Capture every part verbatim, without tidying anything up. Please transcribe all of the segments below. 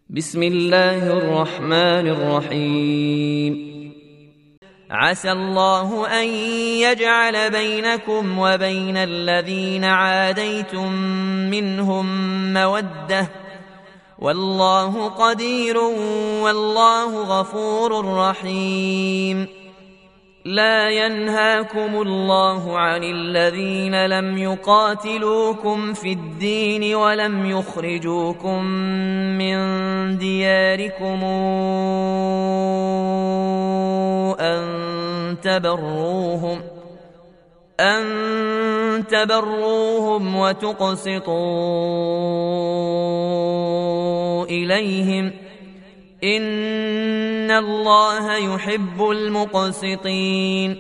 بسم الله الرحمن الرحيم. عسى الله أن يجعل بينكم وبين الذين عاديتم منهم مودة، والله قدير والله غفور رحيم. لا ينهاكم الله عن الذين لم يقاتلوكم في الدين ولم يخرجوكم من دياركم أن تبروهم أن تبروهم وتقسطوا إليهم، إن الله يحب المقسطين.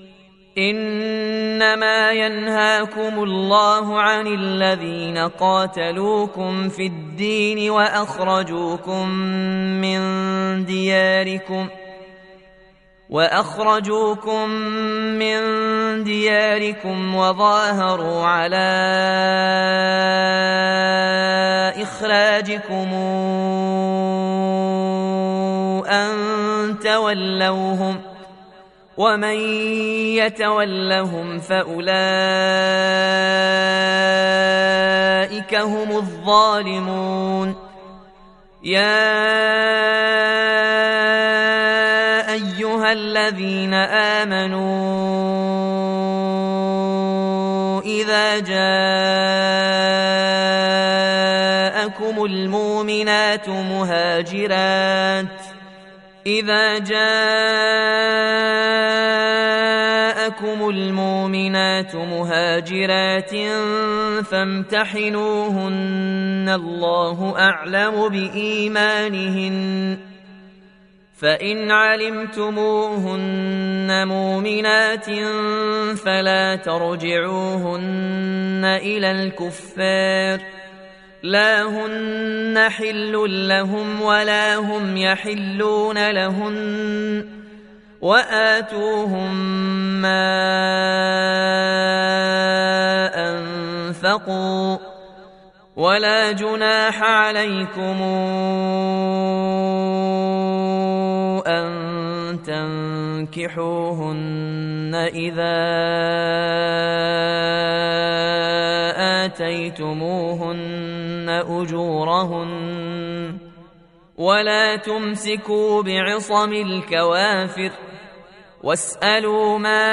إنما ينهاكم الله عن الذين قاتلوكم في الدين وأخرجوكم من دياركم وأخرجوكم من دياركم وظاهروا على إخراجكم أن تولوهم، ومن يتولهم فأولئك هم الظالمون. يا أيها الذين آمنوا إذا جاءكم المؤمنات مهاجرات إذا جاءكم المؤمنات مهاجرات فامتحنوهن، الله أعلم بإيمانهن، فإن علمتموهن مؤمنات فلا ترجعوهن إلى الكفار، لا هن حل لهم ولا هم يحلون لهن، وآتوهم ما أنفقوا، ولا جناح عليكم أن تنكحوهن إذا آتيتموهن أجورهن، ولا تمسكوا بعصم الكوافر، واسألوا ما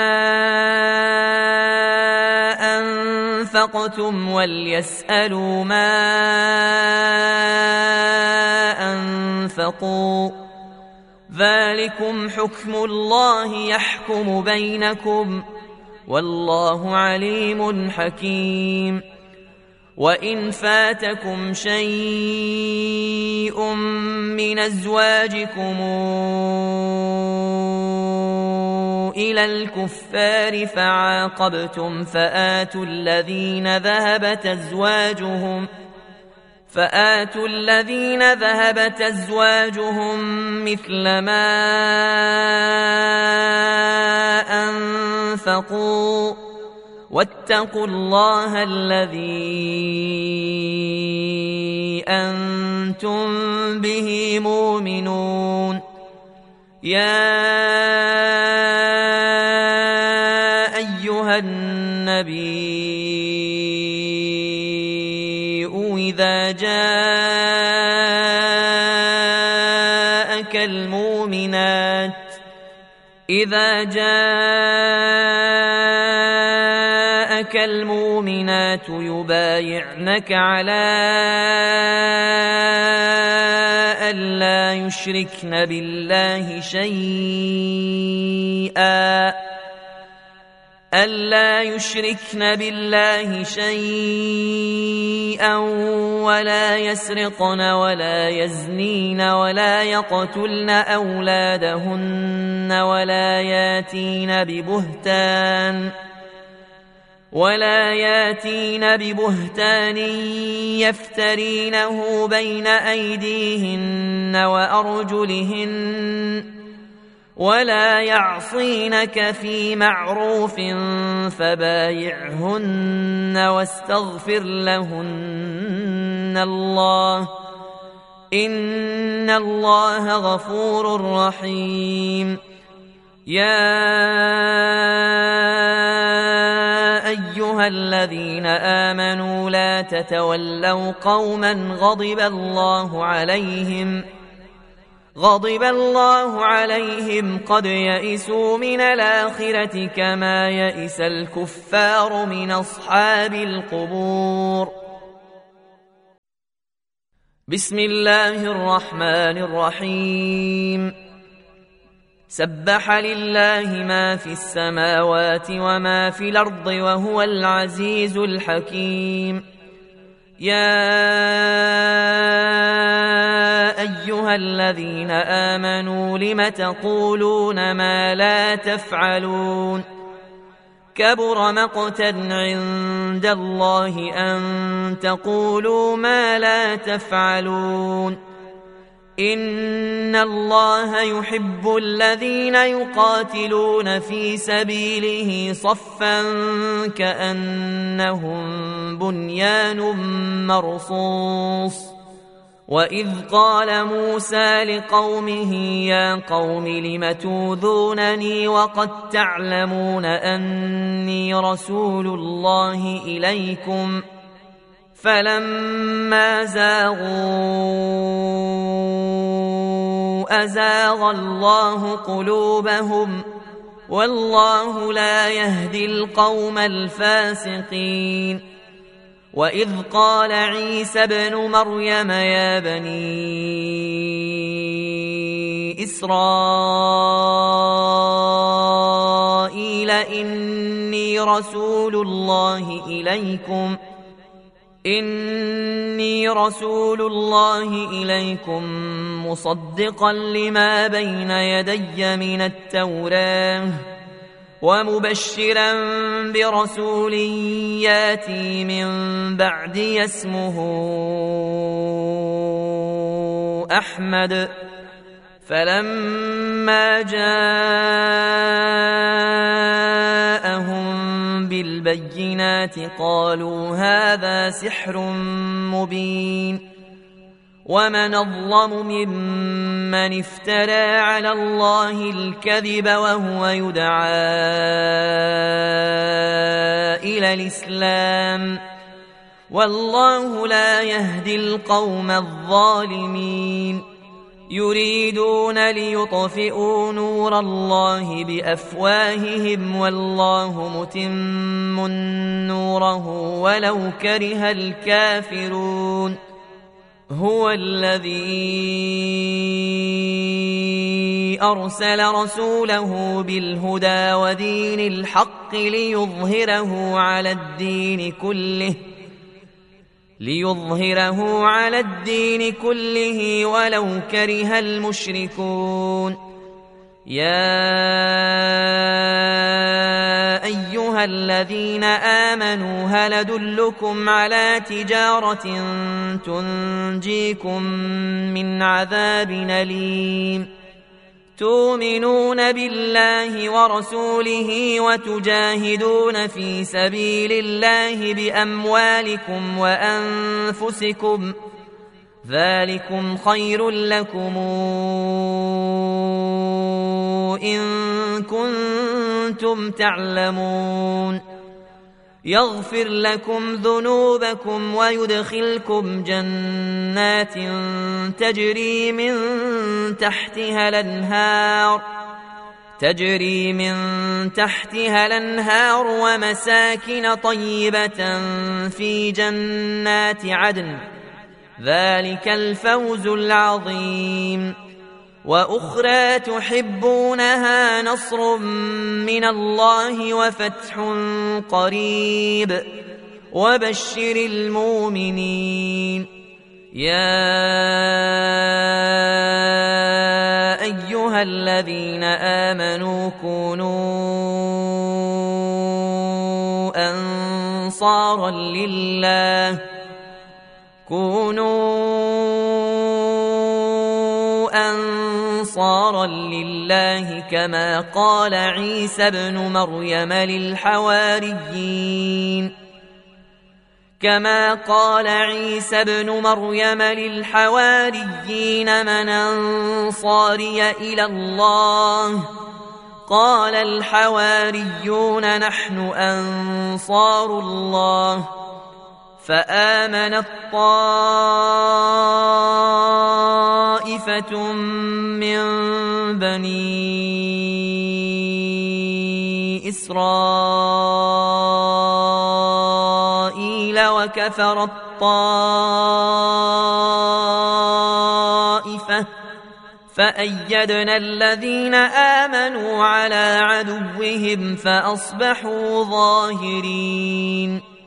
أنفقتم وليسألوا ما أنفقوا، ذلكم حكم الله يحكم بينكم، والله عليم حكيم. وإن فاتكم شيء من أزواجكم إلى الكفار فعاقبتم فآتوا الذين ذهبت أزواجهم فآتوا الذين ذهبت أزواجهم مثل ما أنفقوا، واتقوا الله الذي أنتم به مؤمنون. يا أيها النبي إذا جاءك المؤمنات إذا جاءك المؤمنات يبايعنك على ألا يشركن بالله شيئا ألا يشركن بالله شيئا ولا يسرقن ولا يزنين ولا يقتلن أولادهن ولا ياتين ببهتان ولا ياتين ببهتان يفترينه بين أيديهن وأرجلهن ولا يعصينك في معروف فبايعهن واستغفر لهن الله إن الله غفور رحيم. يا أيها الذين آمنوا لا تتولوا قوما غضب الله عليهم غضب الله عليهم قد يئسوا من الآخرة كما يئس الكفار من أصحاب القبور. بسم الله الرحمن الرحيم. سبح لله ما في السماوات وما في الأرض وهو العزيز الحكيم. يا أيها الذين آمنوا لم تقولون ما لا تفعلون كبر مقتا عند الله أن تقولوا ما لا تفعلون. إن الله يحب الذين يقاتلون في سبيله صفا كأنهم بنيان مرصوص. وإذ قال موسى لقومه يا قوم لم توذونني وقد تعلمون أني رسول الله إليكم فلما زاغوا أزاغ الله قلوبهم والله لا يهدي القوم الفاسقين. وإذ قال عيسى ابن مريم يا بني إسرائيل إني رسول الله إليكم إني رسول الله إليكم مصدقا لما بين يدي من التوراة ومبشرا برسول ياتي من بعدي اسمه أحمد. فلما جاءهم بالبينات قالوا هذا سحر مبين. ومن أظلم ممن افترى على الله الكذب وهو يدعى إلى الإسلام والله لا يهدي القوم الظالمين. يريدون ليطفئوا نور الله بأفواههم والله متم نوره ولو كره الكافرون. هو الذي أرسل رسوله بالهدى ودين الحق ليظهره على الدين كله ليظهره على الدين كله ولو كره المشركون. يا أيها الذين آمنوا هل أدلكم على تجارة تنجيكم من عذاب أليم تؤمنون بالله ورسوله وتجاهدون في سبيل الله بأموالكم وأنفسكم ذلكم خير لكم إن كنتم تعلمون. يغفر لكم ذنوبكم ويدخلكم جنات تجري من تحتها الأنهار تجري من تحتها الأنهار ومساكن طيبة في جنات عدن ذلك الفوز العظيم. وأخرى تحبونها نصر من الله وفتح قريب وبشر المؤمنين. يا أيها الذين آمنوا كونوا أنصارا لله كونوا أنصارا لله كما قال عيسى ابن مريم للحواريين كما قال عيسى ابن مريم للحواريين من أنصاري إلى الله قال الحواريون نحن أنصار الله فآمنت طائفة من بني إسرائيل وكفرت طائفة فأيدنا الذين آمنوا على عدوهم فأصبحوا ظاهرين